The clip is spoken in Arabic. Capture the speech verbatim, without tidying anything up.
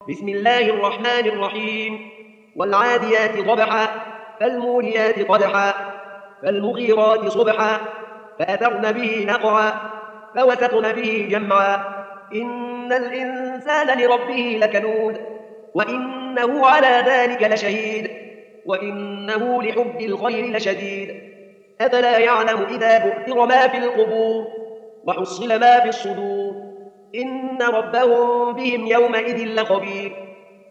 بسم الله الرحمن الرحيم والعاديات ضبحا فالموريات قدحا فالمغيرات صبحا فأثرن به نقعا فوسطن به جمعا إن الإنسان لربه لكنود وإنه على ذلك لشهيد وإنه لحب الخير لشديد أفلا يعلم إذا بؤثر ما في القبور وحصل ما في الصدور إن ربهم بهم يومئذ لخبير